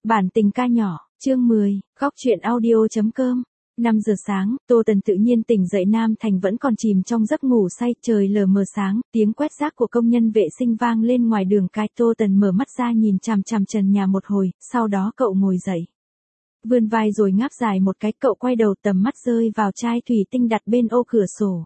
Bản tình ca nhỏ, chương 10, góc truyện audio.com. 5 giờ sáng, Tô Tần tự nhiên tỉnh dậy. Nam Thành vẫn còn chìm trong giấc ngủ say, trời lờ mờ sáng, tiếng quét rác của công nhân vệ sinh vang lên ngoài đường cái. Tô Tần mở mắt ra nhìn chằm chằm trần nhà một hồi, sau đó cậu ngồi dậy. Vươn vai rồi ngáp dài một cái, cậu quay đầu, tầm mắt rơi vào chai thủy tinh đặt bên ô cửa sổ.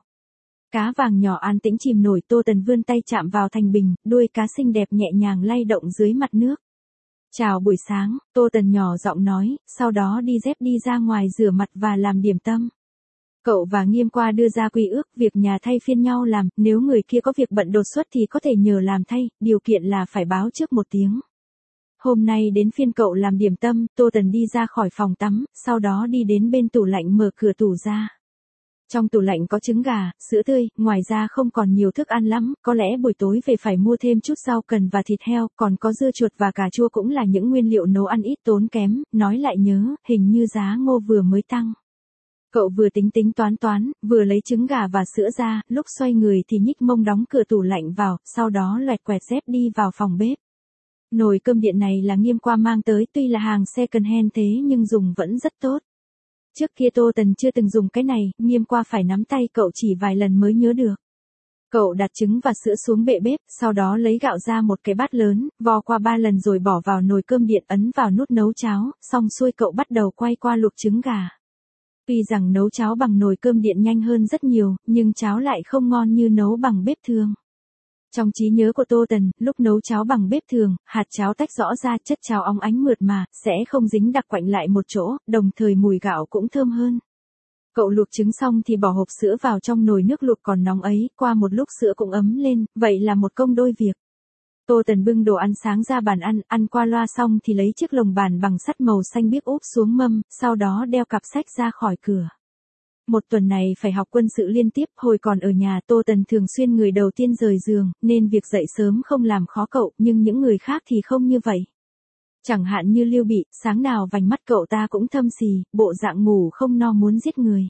Cá vàng nhỏ an tĩnh chìm nổi. Tô Tần vươn tay chạm vào thành bình, đuôi cá xinh đẹp nhẹ nhàng lay động dưới mặt nước. Chào buổi sáng, Tô Tần nhỏ giọng nói, sau đó đi dép đi ra ngoài rửa mặt và làm điểm tâm. Cậu và Nghiêm Qua đưa ra quy ước, việc nhà thay phiên nhau làm, nếu người kia có việc bận đột xuất thì có thể nhờ làm thay, điều kiện là phải báo trước 1 tiếng. Hôm nay đến phiên cậu làm điểm tâm. Tô Tần đi ra khỏi phòng tắm, sau đó đi đến bên tủ lạnh mở cửa tủ ra. Trong tủ lạnh có trứng gà, sữa tươi, ngoài ra không còn nhiều thức ăn lắm, có lẽ buổi tối về phải mua thêm chút rau cần và thịt heo, còn có dưa chuột và cà chua cũng là những nguyên liệu nấu ăn ít tốn kém. Nói lại nhớ, hình như giá ngô vừa mới tăng. Cậu vừa tính toán, vừa lấy trứng gà và sữa ra, lúc xoay người thì nhích mông đóng cửa tủ lạnh vào, sau đó loẹt quẹt dép đi vào phòng bếp. Nồi cơm điện này là Nghiêm Qua mang tới, tuy là hàng second hand thế nhưng dùng vẫn rất tốt. Trước kia Tô Tần chưa từng dùng cái này, Nghiêm Qua phải nắm tay cậu chỉ vài lần mới nhớ được. Cậu đặt trứng và sữa xuống bệ bếp, sau đó lấy gạo ra một cái bát lớn, vo qua 3 lần rồi bỏ vào nồi cơm điện, ấn vào nút nấu cháo, xong xuôi cậu bắt đầu quay qua luộc trứng gà. Tuy rằng nấu cháo bằng nồi cơm điện nhanh hơn rất nhiều, nhưng cháo lại không ngon như nấu bằng bếp thường. Trong trí nhớ của Tô Tần, lúc nấu cháo bằng bếp thường, hạt cháo tách rõ ra, chất cháo óng ánh mượt mà, sẽ không dính đặc quạnh lại một chỗ, đồng thời mùi gạo cũng thơm hơn. Cậu luộc trứng xong thì bỏ hộp sữa vào trong nồi nước luộc còn nóng ấy, qua một lúc sữa cũng ấm lên, vậy là một công đôi việc. Tô Tần bưng đồ ăn sáng ra bàn ăn qua loa xong thì lấy chiếc lồng bàn bằng sắt màu xanh biếc úp xuống mâm, sau đó đeo cặp sách ra khỏi cửa. Một tuần này phải học quân sự liên tiếp, hồi còn ở nhà Tô Tần thường xuyên người đầu tiên rời giường, nên việc dậy sớm không làm khó cậu, nhưng những người khác thì không như vậy. Chẳng hạn như Lưu Bị, sáng nào vành mắt cậu ta cũng thâm xì, bộ dạng ngủ không no muốn giết người.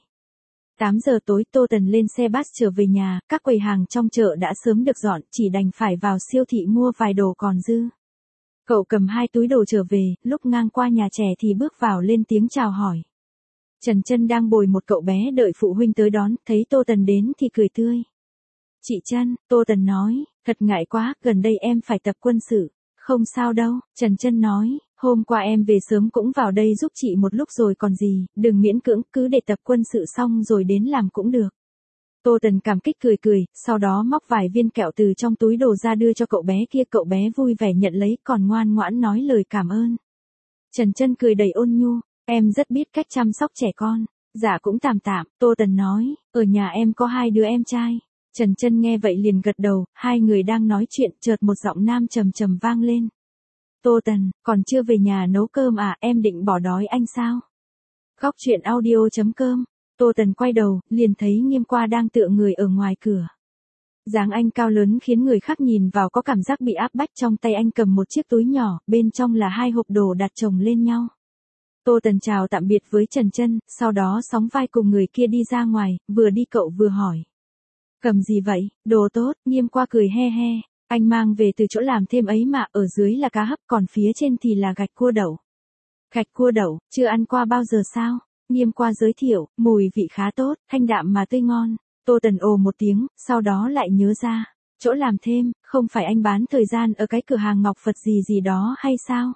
8 giờ tối Tô Tần lên xe bus trở về nhà, các quầy hàng trong chợ đã sớm được dọn, chỉ đành phải vào siêu thị mua vài đồ còn dư. Cậu cầm 2 túi đồ trở về, lúc ngang qua nhà trẻ thì bước vào lên tiếng chào hỏi. Trần Trân đang bồi một cậu bé đợi phụ huynh tới đón, thấy Tô Tần đến thì cười tươi. Chị Trân, Tô Tần nói, thật ngại quá, gần đây em phải tập quân sự. Không sao đâu, Trần Trân nói, hôm qua em về sớm cũng vào đây giúp chị một lúc rồi còn gì, đừng miễn cưỡng, cứ để tập quân sự xong rồi đến làm cũng được. Tô Tần cảm kích cười, sau đó móc vài viên kẹo từ trong túi đồ ra đưa cho cậu bé kia, cậu bé vui vẻ nhận lấy còn ngoan ngoãn nói lời cảm ơn. Trần Trân cười đầy ôn nhu. Em rất biết cách chăm sóc trẻ con. Dạ cũng tạm, Tô Tần nói, ở nhà em có 2 đứa em trai. Trần Trân nghe vậy liền gật đầu, hai người đang nói chuyện, chợt một giọng nam trầm trầm vang lên. Tô Tần, còn chưa về nhà nấu cơm à, em định bỏ đói anh sao? Góc truyện audio.com. Tô Tần quay đầu, liền thấy Nghiêm Qua đang tựa người ở ngoài cửa. Dáng anh cao lớn khiến người khác nhìn vào có cảm giác bị áp bách, trong tay anh cầm một chiếc túi nhỏ, bên trong là 2 hộp đồ đặt chồng lên nhau. Tô Tần chào tạm biệt với Trần Trân, sau đó sóng vai cùng người kia đi ra ngoài, vừa đi cậu vừa hỏi. Cầm gì vậy, đồ tốt, Nghiêm Qua cười he he, anh mang về từ chỗ làm thêm ấy mà, ở dưới là cá hấp còn phía trên thì là gạch cua đậu. Gạch cua đậu, chưa ăn qua bao giờ sao? Nghiêm Qua giới thiệu, mùi vị khá tốt, thanh đạm mà tươi ngon. Tô Tần ồ một tiếng, sau đó lại nhớ ra, chỗ làm thêm, không phải anh bán thời gian ở cái cửa hàng Ngọc Phật gì đó hay sao?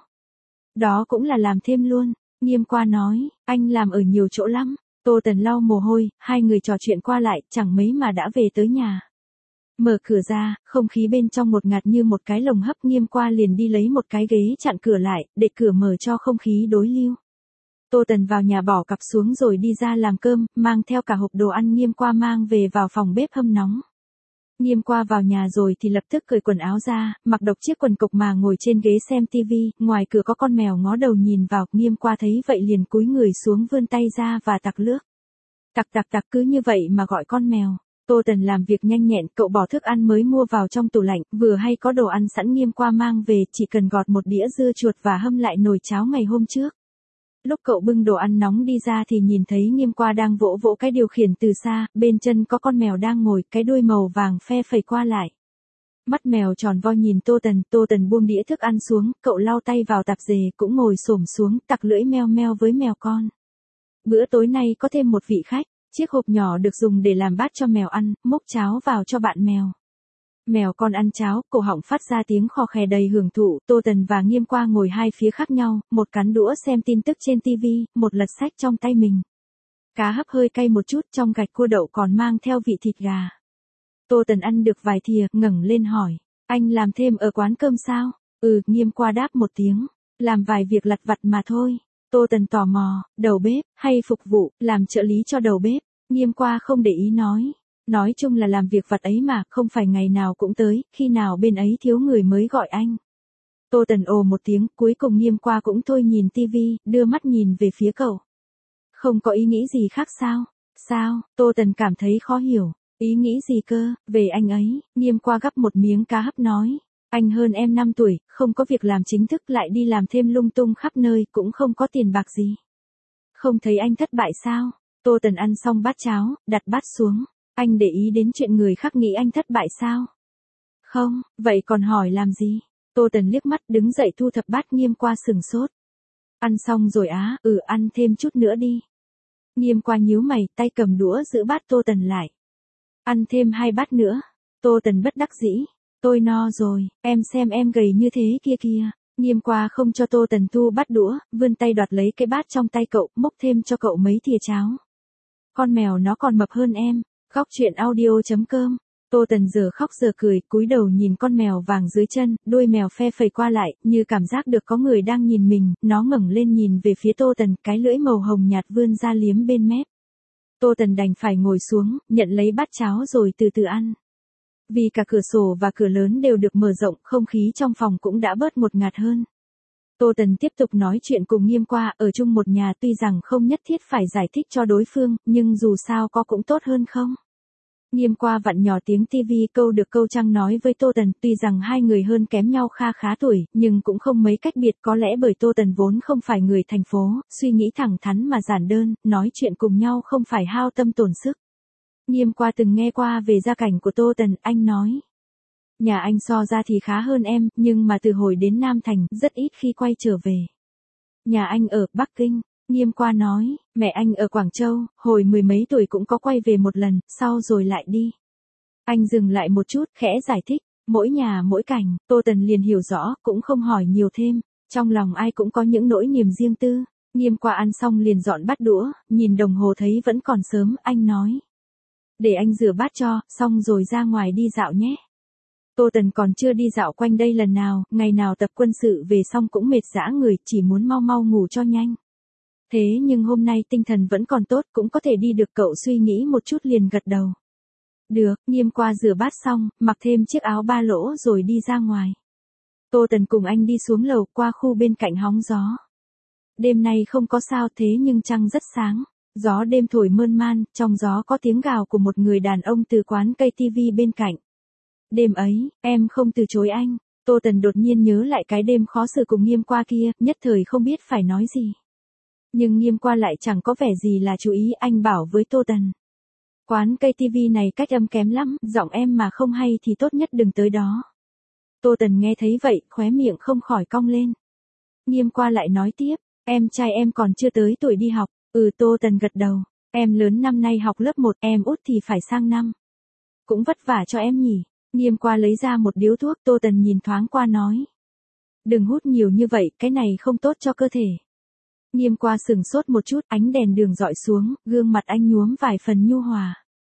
Đó cũng là làm thêm luôn. Nghiêm Qua nói, anh làm ở nhiều chỗ lắm. Tô Tần lau mồ hôi, hai người trò chuyện qua lại, chẳng mấy mà đã về tới nhà. Mở cửa ra, không khí bên trong ngột ngạt như một cái lồng hấp. Nghiêm Qua liền đi lấy một cái ghế chặn cửa lại, để cửa mở cho không khí đối lưu. Tô Tần vào nhà bỏ cặp xuống rồi đi ra làm cơm, mang theo cả hộp đồ ăn Nghiêm Qua mang về vào phòng bếp hâm nóng. Nghiêm Qua vào nhà rồi thì lập tức cởi quần áo ra, mặc độc chiếc quần cộc mà ngồi trên ghế xem tivi, ngoài cửa có con mèo ngó đầu nhìn vào, Nghiêm Qua thấy vậy liền cúi người xuống vươn tay ra và tặc lướt. Tặc cứ như vậy mà gọi con mèo. Tô Tần làm việc nhanh nhẹn, cậu bỏ thức ăn mới mua vào trong tủ lạnh, vừa hay có đồ ăn sẵn Nghiêm Qua mang về, chỉ cần gọt một đĩa dưa chuột và hâm lại nồi cháo ngày hôm trước. Lúc cậu bưng đồ ăn nóng đi ra thì nhìn thấy Nghiêm Qua đang vỗ vỗ cái điều khiển từ xa, bên chân có con mèo đang ngồi, cái đuôi màu vàng phe phẩy qua lại. Mắt mèo tròn vo nhìn Tô Tần buông đĩa thức ăn xuống, cậu lau tay vào tạp dề cũng ngồi xổm xuống, tặc lưỡi meo meo với mèo con. Bữa tối nay có thêm một vị khách, chiếc hộp nhỏ được dùng để làm bát cho mèo ăn, múc cháo vào cho bạn mèo. Mèo con ăn cháo, cổ họng phát ra tiếng khò khè đầy hưởng thụ, Tô Tần và Nghiêm Qua ngồi hai phía khác nhau, một cắn đũa xem tin tức trên tivi, một lật sách trong tay mình. Cá hấp hơi cay một chút, trong gạch cua đậu còn mang theo vị thịt gà. Tô Tần ăn được vài thìa, ngẩng lên hỏi, anh làm thêm ở quán cơm sao? Nghiêm Qua đáp một tiếng, làm vài việc lặt vặt mà thôi. Tô Tần tò mò, đầu bếp, hay phục vụ, làm trợ lý cho đầu bếp. Nghiêm Qua không để ý nói chung là làm việc vặt ấy mà, không phải ngày nào cũng tới, khi nào bên ấy thiếu người mới gọi anh. Tô Tần ồ một tiếng, cuối cùng Nghiêm Qua cũng thôi nhìn tivi, đưa mắt nhìn về phía cậu. Không có ý nghĩ gì khác sao? Sao? Tô Tần cảm thấy khó hiểu. Ý nghĩ gì cơ? Về anh ấy. Nghiêm Qua gắp một miếng cá hấp nói. Anh hơn em 5 tuổi, không có việc làm chính thức lại đi làm thêm lung tung khắp nơi, cũng không có tiền bạc gì. Không thấy anh thất bại sao? Tô Tần ăn xong bát cháo, đặt bát xuống. Anh để ý đến chuyện người khác nghĩ anh thất bại sao? Không, vậy còn hỏi làm gì? Tô Tần liếc mắt đứng dậy thu thập bát. Nghiêm Qua sừng sốt. Ăn xong rồi á? Ăn thêm chút nữa đi. Nghiêm Qua nhíu mày, tay cầm đũa giữ bát Tô Tần lại. Ăn thêm 2 bát nữa. Tô Tần bất đắc dĩ. Tôi no rồi, em xem em gầy như thế kia. Nghiêm Qua không cho Tô Tần thu bát đũa, vươn tay đoạt lấy cái bát trong tay cậu, múc thêm cho cậu mấy thìa cháo. Con mèo nó còn mập hơn em. Góc truyện audio.com. Tô Tần giờ khóc giờ cười, cúi đầu nhìn con mèo vàng dưới chân, đuôi mèo phe phẩy qua lại, như cảm giác được có người đang nhìn mình, nó ngẩng lên nhìn về phía Tô Tần, cái lưỡi màu hồng nhạt vươn ra liếm bên mép. Tô Tần đành phải ngồi xuống, nhận lấy bát cháo rồi từ từ ăn. Vì cả cửa sổ và cửa lớn đều được mở rộng, không khí trong phòng cũng đã bớt ngột ngạt hơn. Tô Tần tiếp tục nói chuyện cùng Nghiêm Qua, ở chung một nhà tuy rằng không nhất thiết phải giải thích cho đối phương, nhưng dù sao có cũng tốt hơn không? Nghiêm Qua vặn nhỏ tiếng tivi câu được câu trăng nói với Tô Tần, tuy rằng hai người hơn kém nhau khá tuổi, nhưng cũng không mấy cách biệt, có lẽ bởi Tô Tần vốn không phải người thành phố, suy nghĩ thẳng thắn mà giản đơn, nói chuyện cùng nhau không phải hao tâm tổn sức. Nghiêm Qua từng nghe qua về gia cảnh của Tô Tần, anh nói. Nhà anh so ra thì khá hơn em, nhưng mà từ hồi đến Nam Thành, rất ít khi quay trở về. Nhà anh ở Bắc Kinh. Nghiêm Qua nói, mẹ anh ở Quảng Châu, hồi 10 mấy tuổi cũng có quay về một lần, sau rồi lại đi. Anh dừng lại một chút, khẽ giải thích, mỗi nhà mỗi cảnh, Tô Tần liền hiểu rõ, cũng không hỏi nhiều thêm, trong lòng ai cũng có những nỗi niềm riêng tư. Nghiêm Qua ăn xong liền dọn bát đũa, nhìn đồng hồ thấy vẫn còn sớm, anh nói. Để anh rửa bát cho, xong rồi ra ngoài đi dạo nhé. Tô Tần còn chưa đi dạo quanh đây lần nào, ngày nào tập quân sự về xong cũng mệt dã người, chỉ muốn mau mau ngủ cho nhanh. Thế nhưng hôm nay tinh thần vẫn còn tốt, cũng có thể đi được, cậu suy nghĩ một chút liền gật đầu. Được. Nghiêm Qua rửa bát xong, mặc thêm chiếc áo ba lỗ rồi đi ra ngoài. Tô Tần cùng anh đi xuống lầu qua khu bên cạnh hóng gió. Đêm nay không có sao thế nhưng trăng rất sáng. Gió đêm thổi mơn man, trong gió có tiếng gào của một người đàn ông từ quán cây tivi bên cạnh. Đêm ấy, em không từ chối anh. Tô Tần đột nhiên nhớ lại cái đêm khó xử cùng Nghiêm Qua kia, nhất thời không biết phải nói gì. Nhưng Nghiêm Qua lại chẳng có vẻ gì là chú ý, anh bảo với Tô Tần. Quán cây tivi này cách âm kém lắm, giọng em mà không hay thì tốt nhất đừng tới đó. Tô Tần nghe thấy vậy, khóe miệng không khỏi cong lên. Nghiêm Qua lại nói tiếp, em trai em còn chưa tới tuổi đi học. Tô Tần gật đầu, em lớn năm nay học lớp 1, em út thì phải sang năm. Cũng vất vả cho em nhỉ. Nghiêm Qua lấy ra một điếu thuốc, Tô Tần nhìn thoáng qua nói. Đừng hút nhiều như vậy, cái này không tốt cho cơ thể. Nghiêm Qua sừng sốt một chút, ánh đèn đường dọi xuống, gương mặt anh nhuốm vài phần nhu hòa.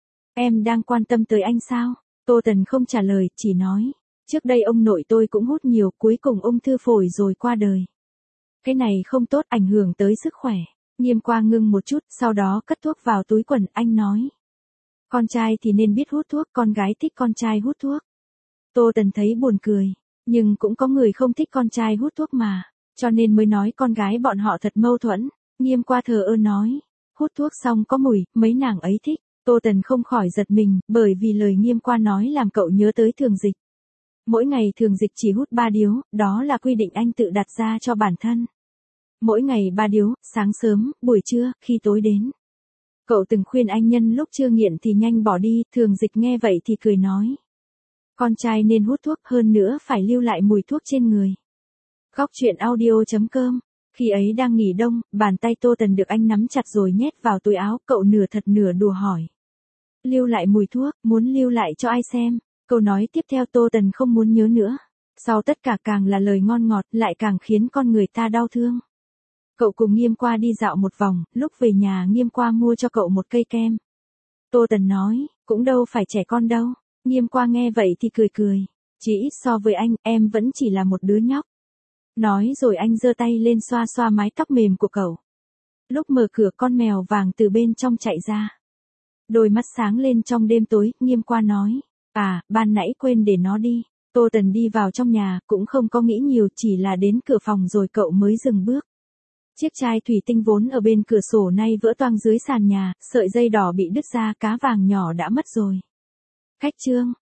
Em đang quan tâm tới anh sao? Tô Tần không trả lời, chỉ nói. Trước đây ông nội tôi cũng hút nhiều, cuối cùng ung thư phổi rồi qua đời. Cái này không tốt, ảnh hưởng tới sức khỏe. Nghiêm Qua ngưng một chút, sau đó cất thuốc vào túi quần, anh nói. Con trai thì nên biết hút thuốc, con gái thích con trai hút thuốc. Tô Tần thấy buồn cười, nhưng cũng có người không thích con trai hút thuốc mà, cho nên mới nói con gái bọn họ thật mâu thuẫn. Nghiêm Qua thờ ơ nói, hút thuốc xong có mùi, mấy nàng ấy thích. Tô Tần không khỏi giật mình, bởi vì lời Nghiêm Qua nói làm cậu nhớ tới Thường Dịch. Mỗi ngày Thường Dịch chỉ hút 3 điếu, đó là quy định anh tự đặt ra cho bản thân. Mỗi ngày 3 điếu, sáng sớm, buổi trưa, khi tối đến. Cậu từng khuyên anh nhân lúc chưa nghiện thì nhanh bỏ đi, Thường Dịch nghe vậy thì cười nói. Con trai nên hút thuốc, hơn nữa phải lưu lại mùi thuốc trên người. Góc chuyện audio.com. Khi ấy đang nghỉ đông, bàn tay Tô Tần được anh nắm chặt rồi nhét vào túi áo, cậu nửa thật nửa đùa hỏi. Lưu lại mùi thuốc, muốn lưu lại cho ai xem? Câu nói tiếp theo Tô Tần không muốn nhớ nữa. Sau tất cả càng là lời ngon ngọt, lại càng khiến con người ta đau thương. Cậu cùng Nghiêm Qua đi dạo một vòng, lúc về nhà Nghiêm Qua mua cho cậu một cây kem. Tô Tần nói, cũng đâu phải trẻ con đâu. Nghiêm Qua nghe vậy thì cười cười. Chỉ ít so với anh, em vẫn chỉ là một đứa nhóc. Nói rồi anh giơ tay lên xoa xoa mái tóc mềm của cậu. Lúc mở cửa con mèo vàng từ bên trong chạy ra. Đôi mắt sáng lên trong đêm tối, Nghiêm Qua nói. À, ban nãy quên để nó đi. Tô Tần đi vào trong nhà, cũng không có nghĩ nhiều, chỉ là đến cửa phòng rồi cậu mới dừng bước. Chiếc chai thủy tinh vốn ở bên cửa sổ nay vỡ toang dưới sàn nhà, sợi dây đỏ bị đứt ra, cá vàng nhỏ đã mất rồi. Khách trương.